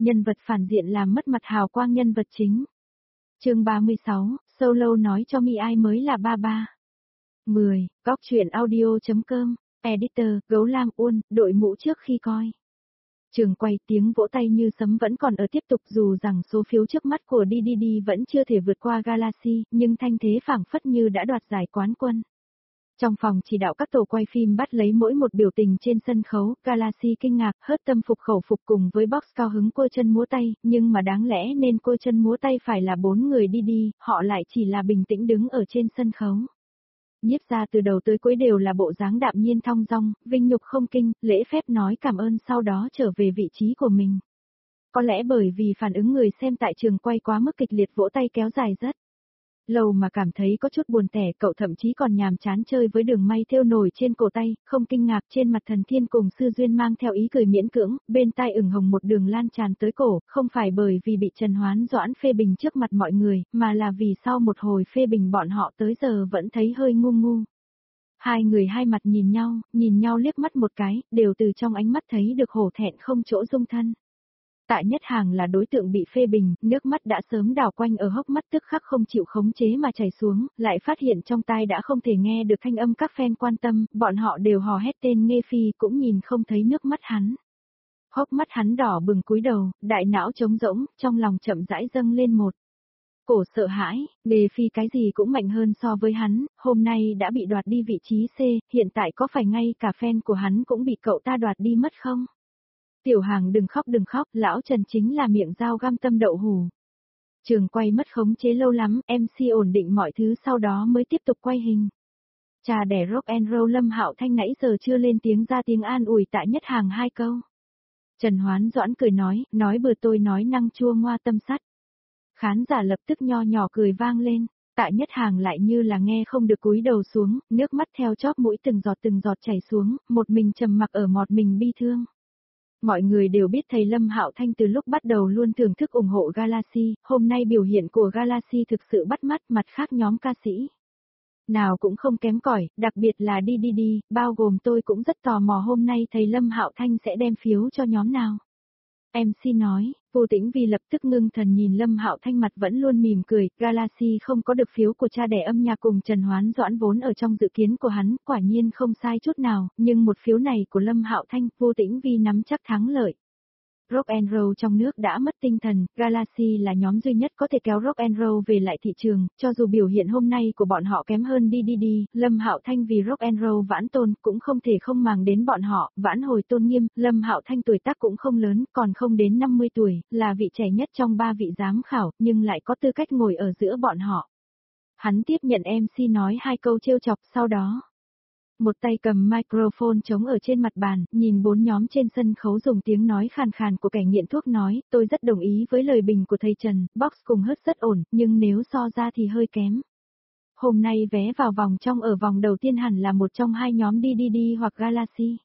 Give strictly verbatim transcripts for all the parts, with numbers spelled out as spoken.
Nhân vật phản diện làm mất mặt hào quang nhân vật chính. Chương ba mươi sáu, Solo nói cho Mi ai mới là ba ba. mười, Góc truyện audio.com, Editor, Gấu Lam Uôn, đội mũ trước khi coi. Trường quay tiếng vỗ tay như sấm vẫn còn ở tiếp tục dù rằng số phiếu trước mắt của đê đê đê vẫn chưa thể vượt qua Galaxy, nhưng thanh thế phảng phất như đã đoạt giải quán quân. Trong phòng chỉ đạo các tổ quay phim bắt lấy mỗi một biểu tình trên sân khấu, Galaxy kinh ngạc, hớt tâm phục khẩu phục cùng với Box cao hứng quơ chân múa tay, nhưng mà đáng lẽ nên quơ chân múa tay phải là bốn người đi đi, họ lại chỉ là bình tĩnh đứng ở trên sân khấu. Nhiếp ra từ đầu tới cuối đều là bộ dáng đạm nhiên thong dong, vinh nhục không kinh, lễ phép nói cảm ơn sau đó trở về vị trí của mình. Có lẽ bởi vì phản ứng người xem tại trường quay quá mức kịch liệt vỗ tay kéo dài rất lâu mà cảm thấy có chút buồn tẻ, cậu thậm chí còn nhàm chán chơi với đường may thêu nổi trên cổ tay, không kinh ngạc trên mặt Thần Thiên cùng Sư Duyên mang theo ý cười miễn cưỡng, bên tai ửng hồng một đường lan tràn tới cổ, không phải bởi vì bị Trần Hoán Doãn phê bình trước mặt mọi người, mà là vì sau một hồi phê bình bọn họ tới giờ vẫn thấy hơi ngu ngu. Hai người hai mặt nhìn nhau, nhìn nhau liếc mắt một cái, đều từ trong ánh mắt thấy được hổ thẹn không chỗ dung thân. Tạ Nhất Hàng là đối tượng bị phê bình, nước mắt đã sớm đảo quanh ở hốc mắt tức khắc không chịu khống chế mà chảy xuống, lại phát hiện trong tai đã không thể nghe được thanh âm các fan quan tâm, bọn họ đều hò hét tên Nghê Phi cũng nhìn không thấy nước mắt hắn. Hốc mắt hắn đỏ bừng cúi đầu, đại não trống rỗng, trong lòng chậm rãi dâng lên một cổ sợ hãi, Nghê Phi cái gì cũng mạnh hơn so với hắn, hôm nay đã bị đoạt đi vị trí C, hiện tại có phải ngay cả fan của hắn cũng bị cậu ta đoạt đi mất không? Tiểu Hàng đừng khóc đừng khóc, lão Trần chính là miệng dao găm tâm đậu hù. Trường quay mất khống chế lâu lắm, em xê ổn định mọi thứ sau đó mới tiếp tục quay hình. Cha đẻ rock and roll Lâm Hạo Thanh nãy giờ chưa lên tiếng ra tiếng an ủi Tạ Nhất Hàng hai câu. Trần Hoán Doãn cười nói, nói bừa tôi nói năng chua ngoa tâm sắt. Khán giả lập tức nho nhỏ cười vang lên, Tạ Nhất Hàng lại như là nghe không được cúi đầu xuống, nước mắt theo chóp mũi từng giọt từng giọt chảy xuống, một mình trầm mặc ở một mình bi thương. Mọi người đều biết thầy Lâm Hạo Thanh từ lúc bắt đầu luôn thưởng thức ủng hộ Galaxy, hôm nay biểu hiện của Galaxy thực sự bắt mắt, mặt khác nhóm ca sĩ nào cũng không kém cỏi, đặc biệt là đi đi đi, bao gồm tôi cũng rất tò mò hôm nay thầy Lâm Hạo Thanh sẽ đem phiếu cho nhóm nào. em xê nói, Vô Tĩnh Vi lập tức ngưng thần nhìn Lâm Hạo Thanh mặt vẫn luôn mỉm cười, Galaxy không có được phiếu của cha đẻ âm nhạc cùng Trần Hoán Doãn vốn ở trong dự kiến của hắn, quả nhiên không sai chút nào, nhưng một phiếu này của Lâm Hạo Thanh, Vô Tĩnh Vi nắm chắc thắng lợi. Rock and roll trong nước đã mất tinh thần, Galaxy là nhóm duy nhất có thể kéo rock and roll về lại thị trường, cho dù biểu hiện hôm nay của bọn họ kém hơn đê đê đê, Lâm Hạo Thanh vì rock and roll vãn tôn cũng không thể không màng đến bọn họ, vãn hồi tôn nghiêm, Lâm Hạo Thanh tuổi tác cũng không lớn, còn không đến năm mươi tuổi, là vị trẻ nhất trong ba vị giám khảo, nhưng lại có tư cách ngồi ở giữa bọn họ. Hắn tiếp nhận em xê nói hai câu trêu chọc sau đó. Một tay cầm microphone trống ở trên mặt bàn, nhìn bốn nhóm trên sân khấu dùng tiếng nói khàn khàn của kẻ nghiện thuốc nói, tôi rất đồng ý với lời bình của thầy Trần, Box cùng hớt rất ổn, nhưng nếu so ra thì hơi kém. Hôm nay vé vào vòng trong ở vòng đầu tiên hẳn là một trong hai nhóm đê đê đê hoặc Galaxy.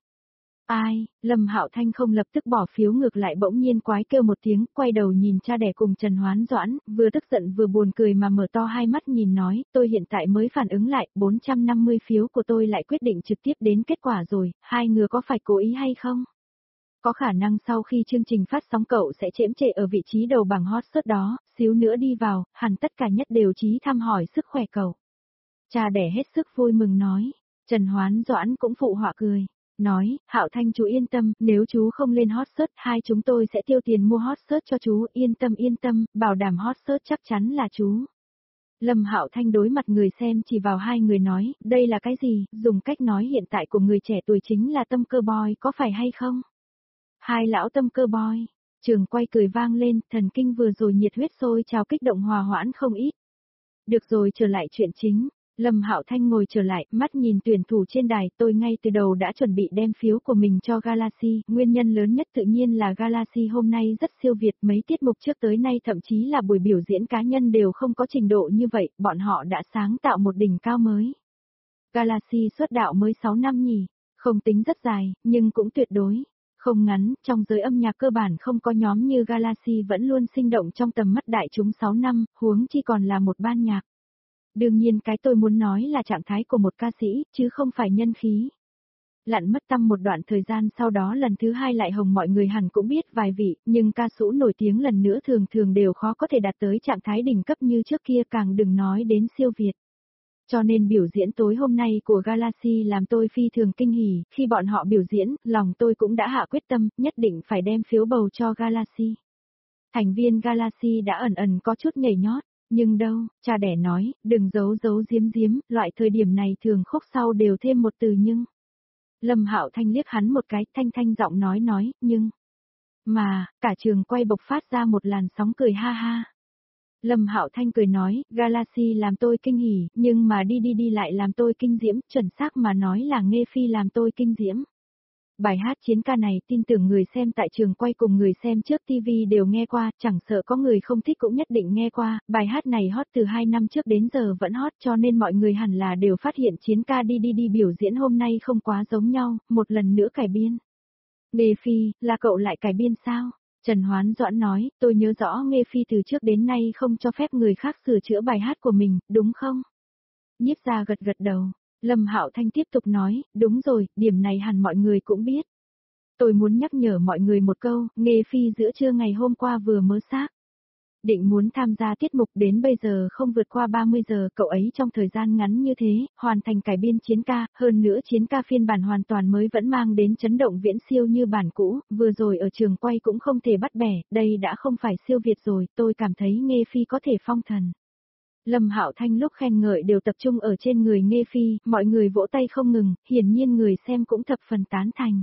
Ai, Lâm Hạo Thanh không lập tức bỏ phiếu ngược lại bỗng nhiên quái kêu một tiếng, quay đầu nhìn cha đẻ cùng Trần Hoán Doãn, vừa tức giận vừa buồn cười mà mở to hai mắt nhìn nói, tôi hiện tại mới phản ứng lại, bốn trăm năm mươi phiếu của tôi lại quyết định trực tiếp đến kết quả rồi, hai người có phải cố ý hay không? Có khả năng sau khi chương trình phát sóng cậu sẽ chễm trệ ở vị trí đầu bảng hot search đó, xíu nữa đi vào, hẳn tất cả nhất đều chí thăm hỏi sức khỏe cậu. Cha đẻ hết sức vui mừng nói, Trần Hoán Doãn cũng phụ họa cười. Nói, Hạo Thanh chú yên tâm, nếu chú không lên hot search, hai chúng tôi sẽ tiêu tiền mua hot search cho chú, yên tâm yên tâm, bảo đảm hot search chắc chắn là chú. Lâm Hạo Thanh đối mặt người xem chỉ vào hai người nói, đây là cái gì, dùng cách nói hiện tại của người trẻ tuổi chính là tâm cơ boy, có phải hay không? Hai lão tâm cơ boy, trường quay cười vang lên, thần kinh vừa rồi nhiệt huyết sôi trào kích động hòa hoãn không ít. Được rồi trở lại chuyện chính. Lâm Hạo Thanh ngồi trở lại, mắt nhìn tuyển thủ trên đài, tôi ngay từ đầu đã chuẩn bị đem phiếu của mình cho Galaxy, nguyên nhân lớn nhất tự nhiên là Galaxy hôm nay rất siêu việt, mấy tiết mục trước tới nay thậm chí là buổi biểu diễn cá nhân đều không có trình độ như vậy, bọn họ đã sáng tạo một đỉnh cao mới. Galaxy xuất đạo mới sáu năm nhỉ, không tính rất dài, nhưng cũng tuyệt đối không ngắn, trong giới âm nhạc cơ bản không có nhóm như Galaxy vẫn luôn sinh động trong tầm mắt đại chúng sáu năm, huống chi còn là một ban nhạc. Đương nhiên cái tôi muốn nói là trạng thái của một ca sĩ, chứ không phải nhân khí. Lặn mất tăm một đoạn thời gian sau đó lần thứ hai lại hồng mọi người hẳn cũng biết vài vị, nhưng ca sĩ nổi tiếng lần nữa thường thường đều khó có thể đạt tới trạng thái đỉnh cấp như trước kia, càng đừng nói đến siêu việt. Cho nên biểu diễn tối hôm nay của Galaxy làm tôi phi thường kinh hỉ, khi bọn họ biểu diễn, lòng tôi cũng đã hạ quyết tâm, nhất định phải đem phiếu bầu cho Galaxy. Thành viên Galaxy đã ẩn ẩn có chút nhảy nhót, nhưng đâu, cha đẻ nói, đừng giấu giấu giếm giếm, loại thời điểm này thường khúc sau đều thêm một từ nhưng. Lâm Hạo Thanh liếc hắn một cái, thanh thanh giọng nói nói, nhưng. Mà, cả trường quay bộc phát ra một làn sóng cười ha ha. Lâm Hạo Thanh cười nói, Galaxy làm tôi kinh hỉ, nhưng mà đi đi đi lại làm tôi kinh diễm, chuẩn xác mà nói là Nghe Phi làm tôi kinh diễm. Bài hát chiến ca này tin tưởng người xem tại trường quay cùng người xem trước ti vi đều nghe qua, chẳng sợ có người không thích cũng nhất định nghe qua, bài hát này hot từ hai năm trước đến giờ vẫn hot cho nên mọi người hẳn là đều phát hiện chiến ca đi đi đi biểu diễn hôm nay không quá giống nhau, một lần nữa cải biên. Nghe Phi, là cậu lại cải biên sao? Trần Hoán Doãn nói, tôi nhớ rõ Nghe Phi từ trước đến nay không cho phép người khác sửa chữa bài hát của mình, đúng không? Nhiếp Gia gật gật đầu. Lâm Hạo Thanh tiếp tục nói, đúng rồi, điểm này hẳn mọi người cũng biết. Tôi muốn nhắc nhở mọi người một câu, Nghe Phi giữa trưa ngày hôm qua vừa mới xác định muốn tham gia tiết mục đến bây giờ không vượt qua ba mươi giờ, cậu ấy trong thời gian ngắn như thế, hoàn thành cải biên chiến ca, hơn nữa chiến ca phiên bản hoàn toàn mới vẫn mang đến chấn động viễn siêu như bản cũ, vừa rồi ở trường quay cũng không thể bắt bẻ, đây đã không phải siêu việt rồi, tôi cảm thấy Nghe Phi có thể phong thần. Lâm Hạo Thanh lúc khen ngợi đều tập trung ở trên người Nghe Phi, mọi người vỗ tay không ngừng, hiển nhiên người xem cũng thập phần tán thành.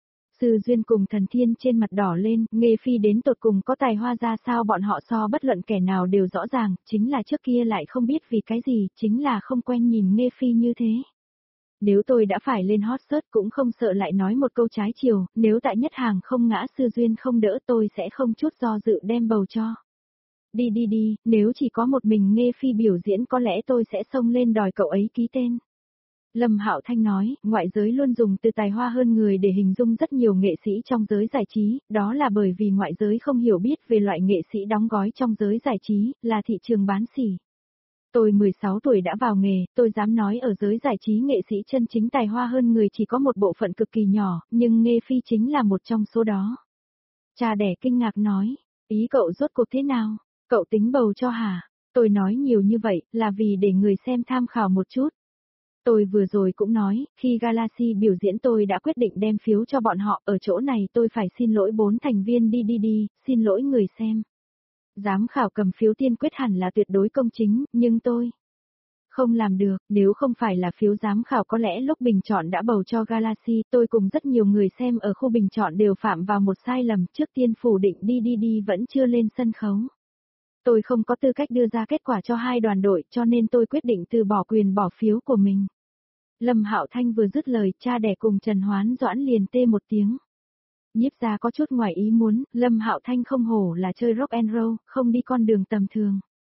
Sư Duyên cùng Thần Thiên trên mặt đỏ lên, Nghe Phi đến tột cùng có tài hoa ra sao bọn họ so bất luận kẻ nào đều rõ ràng, chính là trước kia lại không biết vì cái gì, chính là không quen nhìn Nghe Phi như thế. Nếu tôi đã phải lên hot search cũng không sợ lại nói một câu trái chiều, nếu tại nhất hàng không ngã Sư Duyên không đỡ tôi sẽ không chút do dự đem bầu cho. Đi đi đi, nếu chỉ có một mình Nghe Phi biểu diễn có lẽ tôi sẽ xông lên đòi cậu ấy ký tên. Lâm Hạo Thanh nói, ngoại giới luôn dùng từ tài hoa hơn người để hình dung rất nhiều nghệ sĩ trong giới giải trí, đó là bởi vì ngoại giới không hiểu biết về loại nghệ sĩ đóng gói trong giới giải trí, là thị trường bán sỉ. Tôi mười sáu tuổi đã vào nghề, tôi dám nói ở giới giải trí nghệ sĩ chân chính tài hoa hơn người chỉ có một bộ phận cực kỳ nhỏ, nhưng Nghe Phi chính là một trong số đó. Cha đẻ kinh ngạc nói, ý cậu rốt cuộc thế nào? Cậu tính bầu cho hả? Tôi nói nhiều như vậy là vì để người xem tham khảo một chút. Tôi vừa rồi cũng nói, khi Galaxy biểu diễn tôi đã quyết định đem phiếu cho bọn họ, ở chỗ này tôi phải xin lỗi bốn thành viên đi đi đi, xin lỗi người xem. Giám khảo cầm phiếu tiên quyết hẳn là tuyệt đối công chính, nhưng tôi không làm được, nếu không phải là phiếu giám khảo có lẽ lúc bình chọn đã bầu cho Galaxy, tôi cùng rất nhiều người xem ở khu bình chọn đều phạm vào một sai lầm, trước tiên phủ định đi đi đi vẫn chưa lên sân khấu. Tôi không có tư cách đưa ra kết quả cho hai đoàn đội cho nên tôi quyết định từ bỏ quyền bỏ phiếu của mình. Lâm Hạo Thanh vừa dứt lời, cha đẻ cùng Trần Hoán Doãn liền tê một tiếng. Nhiếp Gia có chút ngoài ý muốn, Lâm Hạo Thanh không hổ là chơi rock and roll, không đi con đường tầm thường.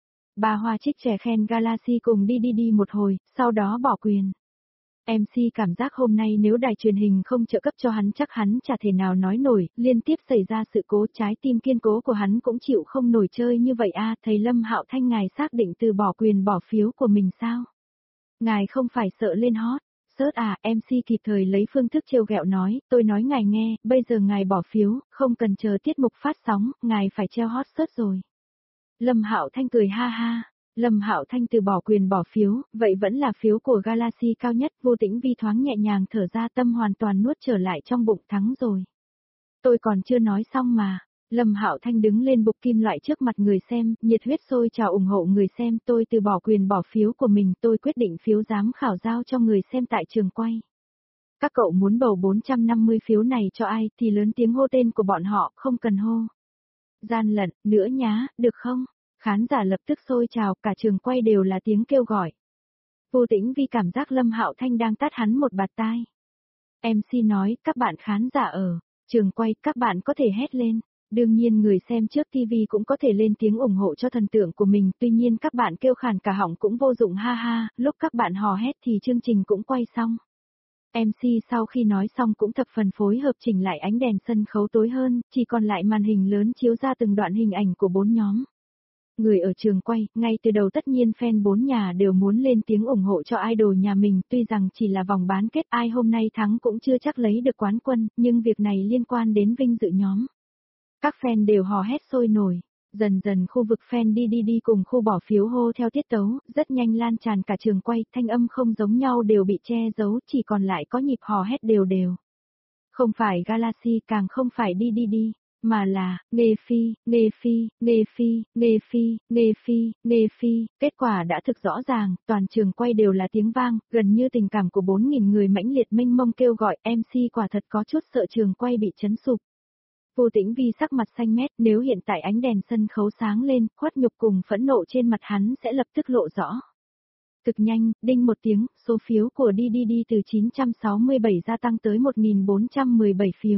Bà Hoa Trích trẻ khen Galaxy cùng đi đi đi một hồi, sau đó bỏ quyền. em xê cảm giác hôm nay nếu đài truyền hình không trợ cấp cho hắn chắc hắn chả thể nào nói nổi, liên tiếp xảy ra sự cố trái tim kiên cố của hắn cũng chịu không nổi chơi như vậy a à, thầy Lâm Hạo Thanh ngài xác định từ bỏ quyền bỏ phiếu của mình sao? Ngài không phải sợ lên hot, search à, em xê kịp thời lấy phương thức trêu ghẹo nói, tôi nói ngài nghe, bây giờ ngài bỏ phiếu, không cần chờ tiết mục phát sóng, ngài phải treo hot search rồi. Lâm Hạo Thanh cười ha ha. Lâm Hạo Thanh từ bỏ quyền bỏ phiếu, vậy vẫn là phiếu của Galaxy cao nhất, Vô Tĩnh Vi thoáng nhẹ nhàng thở ra tâm hoàn toàn nuốt trở lại trong bụng thắng rồi. Tôi còn chưa nói xong mà. Lâm Hạo Thanh đứng lên bục kim loại trước mặt người xem, nhiệt huyết sôi trào ủng hộ người xem, tôi từ bỏ quyền bỏ phiếu của mình, tôi quyết định phiếu giám khảo giao cho người xem tại trường quay. Các cậu muốn bầu bốn trăm năm mươi phiếu này cho ai thì lớn tiếng hô tên của bọn họ, không cần hô gian lận, nữa nhá, được không? Khán giả lập tức sôi trào, cả trường quay đều là tiếng kêu gọi. Vô Tĩnh Vi cảm giác Lâm Hạo Thanh đang tát hắn một bạt tai. em xê nói, các bạn khán giả ở trường quay, các bạn có thể hét lên. Đương nhiên người xem trước ti vi cũng có thể lên tiếng ủng hộ cho thần tượng của mình, tuy nhiên các bạn kêu khàn cả họng cũng vô dụng ha ha, lúc các bạn hò hét thì chương trình cũng quay xong. em xê sau khi nói xong cũng thập phần phối hợp chỉnh lại ánh đèn sân khấu tối hơn, chỉ còn lại màn hình lớn chiếu ra từng đoạn hình ảnh của bốn nhóm. Người ở trường quay, ngay từ đầu tất nhiên fan bốn nhà đều muốn lên tiếng ủng hộ cho idol nhà mình, tuy rằng chỉ là vòng bán kết ai hôm nay thắng cũng chưa chắc lấy được quán quân, nhưng việc này liên quan đến vinh dự nhóm. Các fan đều hò hét sôi nổi. Dần dần khu vực fan đi đi đi cùng khu bỏ phiếu hô theo tiết tấu, rất nhanh lan tràn cả trường quay, thanh âm không giống nhau đều bị che giấu, chỉ còn lại có nhịp hò hét đều đều. Không phải Galaxy, càng không phải đi đi đi, mà là, Nghê Phi, Nghê Phi, Nghê Phi, Nghê Phi, Nghê Phi, Nghê Phi, kết quả đã thực rõ ràng, toàn trường quay đều là tiếng vang, gần như tình cảm của bốn nghìn người mãnh liệt mênh mông kêu gọi, em xê quả thật có chút sợ trường quay bị chấn sụp. Vô Tĩnh Vi sắc mặt xanh mét, nếu hiện tại ánh đèn sân khấu sáng lên, khuất nhục cùng phẫn nộ trên mặt hắn sẽ lập tức lộ rõ. Cực nhanh, đinh một tiếng, số phiếu của đi đi đi từ chín trăm sáu mươi bảy gia tăng tới một nghìn bốn trăm mười bảy phiếu.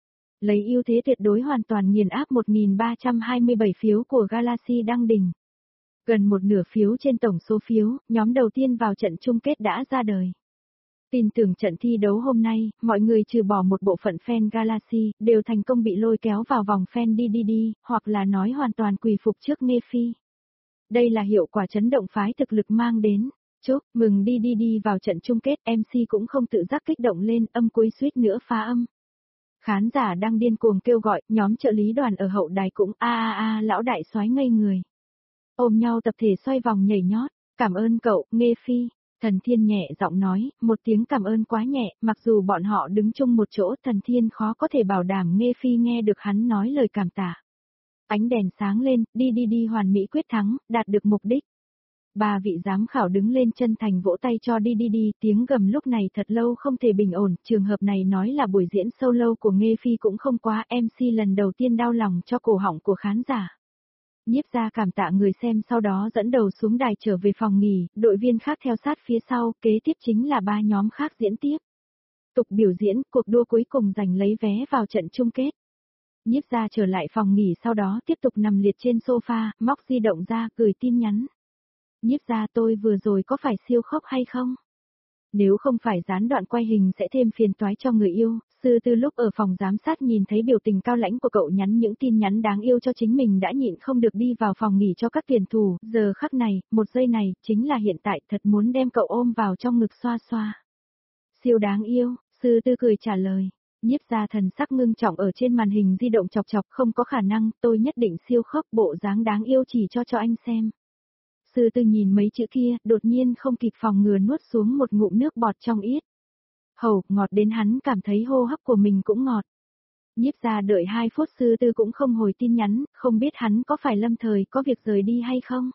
Lấy ưu thế tuyệt đối hoàn toàn nghiền áp một nghìn ba trăm hai mươi bảy phiếu của Galaxy đăng đỉnh. Gần một nửa phiếu trên tổng số phiếu, nhóm đầu tiên vào trận chung kết đã ra đời. Tin tưởng trận thi đấu hôm nay, mọi người trừ bỏ một bộ phận fan Galaxy, đều thành công bị lôi kéo vào vòng fan đi đi đi, hoặc là nói hoàn toàn quỳ phục trước Nghê Phi. Đây là hiệu quả chấn động phái thực lực mang đến. Chúc mừng đi đi đi vào trận chung kết, em xê cũng không tự giác kích động lên, âm cuối suýt nữa phá âm. Khán giả đang điên cuồng kêu gọi, nhóm trợ lý đoàn ở hậu đài cũng a a a lão đại soái ngây người. Ôm nhau tập thể xoay vòng nhảy nhót, cảm ơn cậu, Nghê Phi. Thần Thiên nhẹ giọng nói, một tiếng cảm ơn quá nhẹ, mặc dù bọn họ đứng chung một chỗ, Thần Thiên khó có thể bảo đảm Nghê Phi nghe được hắn nói lời cảm tạ. Ánh đèn sáng lên, đi đi đi hoàn mỹ quyết thắng, đạt được mục đích. Ba vị giám khảo đứng lên chân thành vỗ tay cho đi đi đi, tiếng gầm lúc này thật lâu không thể bình ổn, trường hợp này nói là buổi diễn solo của Nghê Phi cũng không quá, em xê lần đầu tiên đau lòng cho cổ họng của khán giả. Nhiếp Gia cảm tạ người xem sau đó dẫn đầu xuống đài trở về phòng nghỉ, đội viên khác theo sát phía sau, kế tiếp chính là ba nhóm khác diễn tiếp. Tục biểu diễn, cuộc đua cuối cùng giành lấy vé vào trận chung kết. Nhiếp Gia trở lại phòng nghỉ sau đó tiếp tục nằm liệt trên sofa, móc di động ra, gửi tin nhắn. Nhiếp Gia tôi vừa rồi có phải siêu khóc hay không? Nếu không phải gián đoạn quay hình sẽ thêm phiền toái cho người yêu, Sư Tư lúc ở phòng giám sát nhìn thấy biểu tình cao lãnh của cậu nhắn những tin nhắn đáng yêu cho chính mình đã nhịn không được đi vào phòng nghỉ cho các tuyển thủ, giờ khắc này, một giây này, chính là hiện tại, thật muốn đem cậu ôm vào trong ngực xoa xoa. Siêu đáng yêu, Sư Tư cười trả lời. Nhiếp Gia thần sắc ngưng trọng ở trên màn hình di động chọc chọc, không có khả năng, tôi nhất định siêu khóc, bộ dáng đáng yêu chỉ cho cho anh xem. Sư Tư nhìn mấy chữ kia, đột nhiên không kịp phòng ngừa nuốt xuống một ngụm nước bọt trong yết. Hầu, ngọt đến hắn cảm thấy hô hấp của mình cũng ngọt. Nhiếp Gia đợi hai phút Sư Tư cũng không hồi tin nhắn, không biết hắn có phải lâm thời có việc rời đi hay không.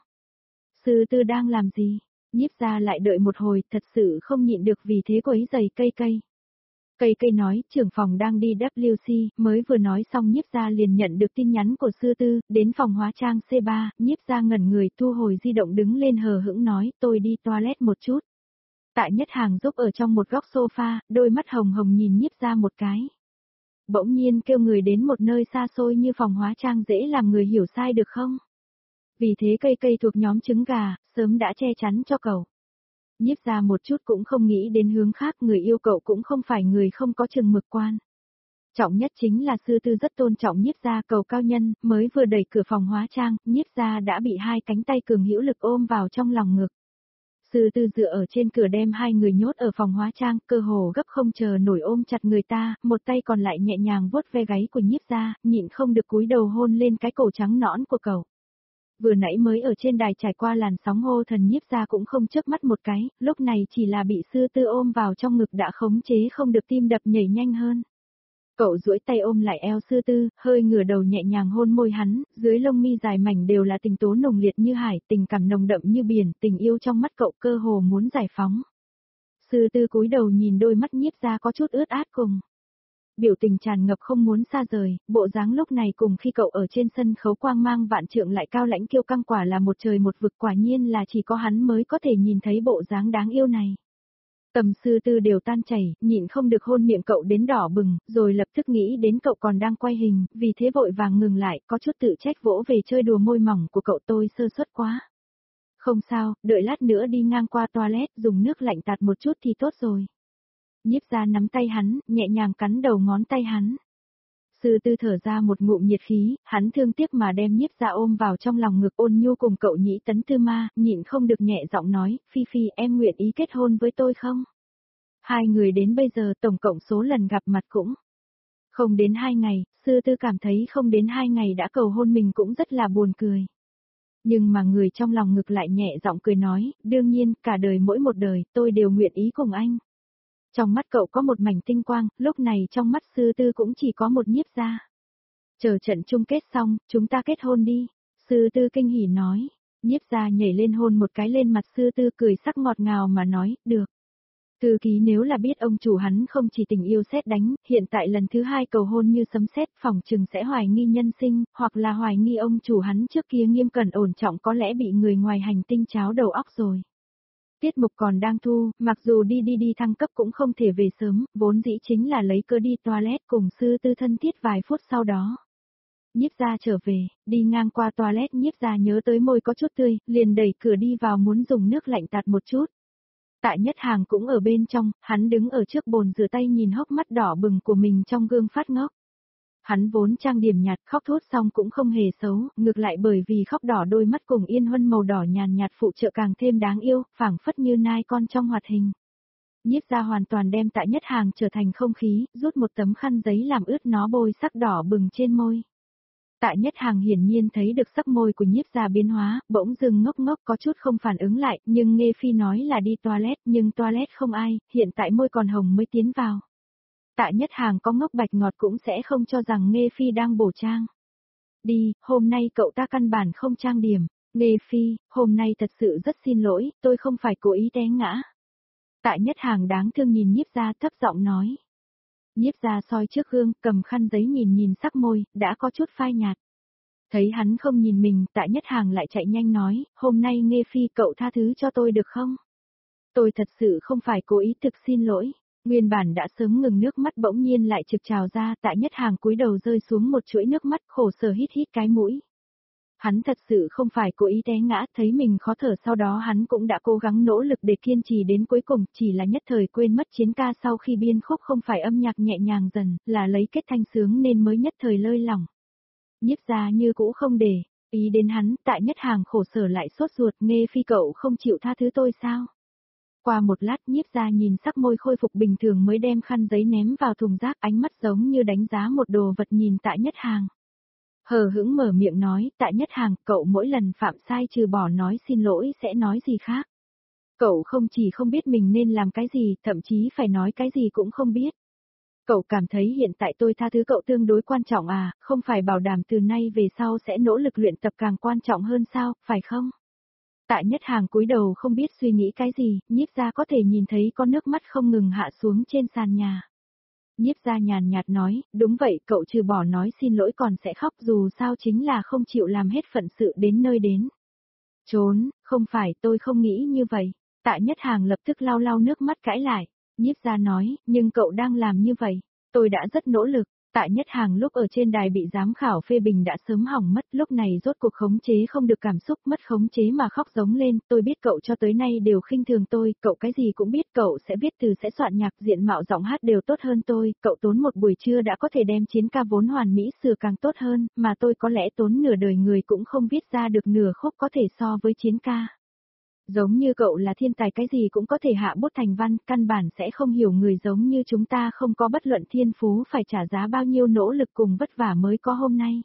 Sư Tư đang làm gì? Nhiếp Gia lại đợi một hồi, thật sự không nhịn được vì thế quấy giày cây cây. Cây cây nói, trưởng phòng đang đi W C, mới vừa nói xong Nhiếp Gia liền nhận được tin nhắn của Sư Tư, đến phòng hóa trang C ba, Nhiếp Gia ngẩn người thu hồi di động đứng lên hờ hững nói, tôi đi toilet một chút. Tạ Nhất Hàng giúp ở trong một góc sofa, đôi mắt hồng hồng nhìn Nhiếp Gia một cái. Bỗng nhiên kêu người đến một nơi xa xôi như phòng hóa trang dễ làm người hiểu sai được không? Vì thế cây cây thuộc nhóm trứng gà, sớm đã che chắn cho cậu. Nhiếp Gia một chút cũng không nghĩ đến hướng khác, người yêu cậu cũng không phải người không có chừng mực quan. Trọng nhất chính là Sư Tư rất tôn trọng Nhiếp Gia cầu cao nhân, mới vừa đẩy cửa phòng hóa trang, Nhiếp Gia đã bị hai cánh tay cường hữu lực ôm vào trong lòng ngực. Sư Tư dựa ở trên cửa đem hai người nhốt ở phòng hóa trang, cơ hồ gấp không chờ nổi ôm chặt người ta, một tay còn lại nhẹ nhàng vuốt ve gáy của Nhiếp Gia, nhịn không được cúi đầu hôn lên cái cổ trắng nõn của cậu. Vừa nãy mới ở trên đài trải qua làn sóng hô thần Nhiếp Gia cũng không chớp mắt một cái, lúc này chỉ là bị Sư Tư ôm vào trong ngực đã khống chế không được tim đập nhảy nhanh hơn. Cậu duỗi tay ôm lại eo Sư Tư, hơi ngửa đầu nhẹ nhàng hôn môi hắn, dưới lông mi dài mảnh đều là tình tố nồng liệt như hải, tình cảm nồng đậm như biển, tình yêu trong mắt cậu cơ hồ muốn giải phóng. Sư Tư cúi đầu nhìn đôi mắt Nhiếp Gia có chút ướt át cùng. Biểu tình tràn ngập không muốn xa rời, bộ dáng lúc này cùng khi cậu ở trên sân khấu quang mang vạn trượng lại cao lãnh kiêu căng quả là một trời một vực, quả nhiên là chỉ có hắn mới có thể nhìn thấy bộ dáng đáng yêu này. Tầm Sư Tư đều tan chảy, nhịn không được hôn miệng cậu đến đỏ bừng, rồi lập tức nghĩ đến cậu còn đang quay hình, vì thế vội vàng ngừng lại, có chút tự trách vỗ về chơi đùa môi mỏng của cậu, tôi sơ suất quá. Không sao, đợi lát nữa đi ngang qua toilet dùng nước lạnh tạt một chút thì tốt rồi. Nhiếp Gia nắm tay hắn, nhẹ nhàng cắn đầu ngón tay hắn. Sư Tư thở ra một ngụm nhiệt khí, hắn thương tiếc mà đem Nhiếp Gia ôm vào trong lòng ngực ôn nhu cùng cậu nhĩ tấn tư ma, nhịn không được nhẹ giọng nói, Phi Phi em nguyện ý kết hôn với tôi không? Hai người đến bây giờ tổng cộng số lần gặp mặt cũng không đến hai ngày, Sư Tư cảm thấy không đến hai ngày đã cầu hôn mình cũng rất là buồn cười. Nhưng mà người trong lòng ngực lại nhẹ giọng cười nói, đương nhiên, cả đời mỗi một đời, tôi đều nguyện ý cùng anh. Trong mắt cậu có một mảnh tinh quang, lúc này trong mắt Sư Tư cũng chỉ có một Nhiếp Gia. Chờ trận chung kết xong, chúng ta kết hôn đi. Sư Tư kinh hỉ nói. Nhiếp Gia nhảy lên hôn một cái lên mặt Sư Tư cười sắc ngọt ngào mà nói, được. Thư ký nếu là biết ông chủ hắn không chỉ tình yêu sét đánh, hiện tại lần thứ hai cầu hôn như sấm sét, phòng trừng sẽ hoài nghi nhân sinh, hoặc là hoài nghi ông chủ hắn trước kia nghiêm cẩn ổn trọng có lẽ bị người ngoài hành tinh cháo đầu óc rồi. Tiết mục còn đang thu, mặc dù đi đi đi thăng cấp cũng không thể về sớm, vốn dĩ chính là lấy cơ đi toilet cùng Sư Tư thân thiết vài phút sau đó. Nhiếp Gia trở về, đi ngang qua toilet Nhiếp Gia nhớ tới môi có chút tươi, liền đẩy cửa đi vào muốn dùng nước lạnh tạt một chút. Tạ Nhất Hàng cũng ở bên trong, hắn đứng ở trước bồn rửa tay nhìn hốc mắt đỏ bừng của mình trong gương phát ngốc. Hắn vốn trang điểm nhạt khóc thốt xong cũng không hề xấu, ngược lại bởi vì khóc đỏ đôi mắt cùng yên huân màu đỏ nhàn nhạt phụ trợ càng thêm đáng yêu, phảng phất như nai con trong hoạt hình. Nhiếp Gia hoàn toàn đem Tạ Nhất Hàng trở thành không khí, rút một tấm khăn giấy làm ướt nó bôi sắc đỏ bừng trên môi. Tạ Nhất Hàng hiển nhiên thấy được sắc môi của Nhiếp Gia biến hóa, bỗng dưng ngốc ngốc có chút không phản ứng lại, nhưng Nghê Phi nói là đi toilet, nhưng toilet không ai, hiện tại môi còn hồng mới tiến vào. Tạ Nhất Hàng có ngốc bạch ngọt cũng sẽ không cho rằng Nghê Phi đang bổ trang. Đi, hôm nay cậu ta căn bản không trang điểm. Nghê Phi, hôm nay thật sự rất xin lỗi, tôi không phải cố ý té ngã. Tạ Nhất Hàng đáng thương nhìn Nhiếp Gia thấp giọng nói. Nhiếp Gia soi trước gương, cầm khăn giấy nhìn nhìn sắc môi, đã có chút phai nhạt. Thấy hắn không nhìn mình, Tạ Nhất Hàng lại chạy nhanh nói, hôm nay Nghê Phi cậu tha thứ cho tôi được không? Tôi thật sự không phải cố ý, thực xin lỗi. Nguyên bản đã sớm ngừng nước mắt bỗng nhiên lại trực trào ra, Tạ Nhất Hàng cúi đầu rơi xuống một chuỗi nước mắt, khổ sở hít hít cái mũi. Hắn thật sự không phải cố ý té ngã, thấy mình khó thở, sau đó hắn cũng đã cố gắng nỗ lực để kiên trì đến cuối cùng, chỉ là nhất thời quên mất chiến ca sau khi biên khúc không phải âm nhạc nhẹ nhàng dần, là lấy kết thanh sướng nên mới nhất thời lơi lỏng. Nhiếp Gia như cũ không để ý đến hắn, Tạ Nhất Hàng khổ sở lại sốt ruột, Nghê Phi cậu không chịu tha thứ tôi sao? Qua một lát Nhiếp Gia nhìn sắc môi khôi phục bình thường mới đem khăn giấy ném vào thùng rác, ánh mắt giống như đánh giá một đồ vật nhìn Tạ Nhất Hàng. Hờ hững mở miệng nói, Tạ Nhất Hàng, cậu mỗi lần phạm sai trừ bỏ nói xin lỗi sẽ nói gì khác. Cậu không chỉ không biết mình nên làm cái gì, thậm chí phải nói cái gì cũng không biết. Cậu cảm thấy hiện tại tôi tha thứ cậu tương đối quan trọng à, không phải bảo đảm từ nay về sau sẽ nỗ lực luyện tập càng quan trọng hơn sao, phải không? Tạ Nhất Hàng cúi đầu không biết suy nghĩ cái gì, Nhiếp Gia có thể nhìn thấy con nước mắt không ngừng hạ xuống trên sàn nhà. Nhiếp Gia nhàn nhạt nói, đúng vậy, cậu trừ bỏ nói xin lỗi còn sẽ khóc, dù sao chính là không chịu làm hết phận sự đến nơi đến. Trốn, không phải, tôi không nghĩ như vậy. Tạ Nhất Hàng lập tức lau lau nước mắt cãi lại. Nhiếp Gia nói, nhưng cậu đang làm như vậy. Tôi đã rất nỗ lực. Tạ Nhất Hàng lúc ở trên đài bị giám khảo phê bình đã sớm hỏng mất, lúc này rốt cuộc khống chế không được cảm xúc, mất khống chế mà khóc giống lên, tôi biết cậu cho tới nay đều khinh thường tôi, cậu cái gì cũng biết, cậu sẽ viết từ sẽ soạn nhạc, diện mạo giọng hát đều tốt hơn tôi, cậu tốn một buổi trưa đã có thể đem chiến ca vốn hoàn mỹ sửa càng tốt hơn, mà tôi có lẽ tốn nửa đời người cũng không viết ra được nửa khúc có thể so với chiến ca. Giống như cậu là thiên tài, cái gì cũng có thể hạ bút thành văn, căn bản sẽ không hiểu người giống như chúng ta không có bất luận thiên phú phải trả giá bao nhiêu nỗ lực cùng vất vả mới có hôm nay.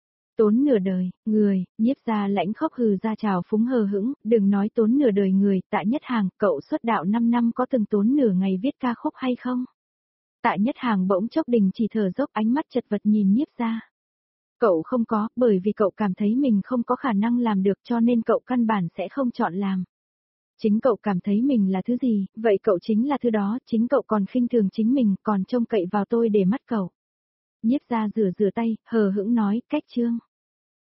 Tốn nửa đời, người, Nhiếp Gia lãnh khóc hừ ra chào phúng hờ hững, đừng nói tốn nửa đời người, Tạ Nhất Hàng, cậu xuất đạo năm năm có từng tốn nửa ngày viết ca khúc hay không? Tạ Nhất Hàng bỗng chốc đình chỉ thở dốc, ánh mắt chật vật nhìn Nhiếp Gia. Cậu không có, bởi vì cậu cảm thấy mình không có khả năng làm được cho nên cậu căn bản sẽ không chọn làm. Chính cậu cảm thấy mình là thứ gì, vậy cậu chính là thứ đó, chính cậu còn khinh thường chính mình, còn trông cậy vào tôi để mắt cậu. Nhiếp Gia rửa rửa tay, hờ hững nói, cách chương.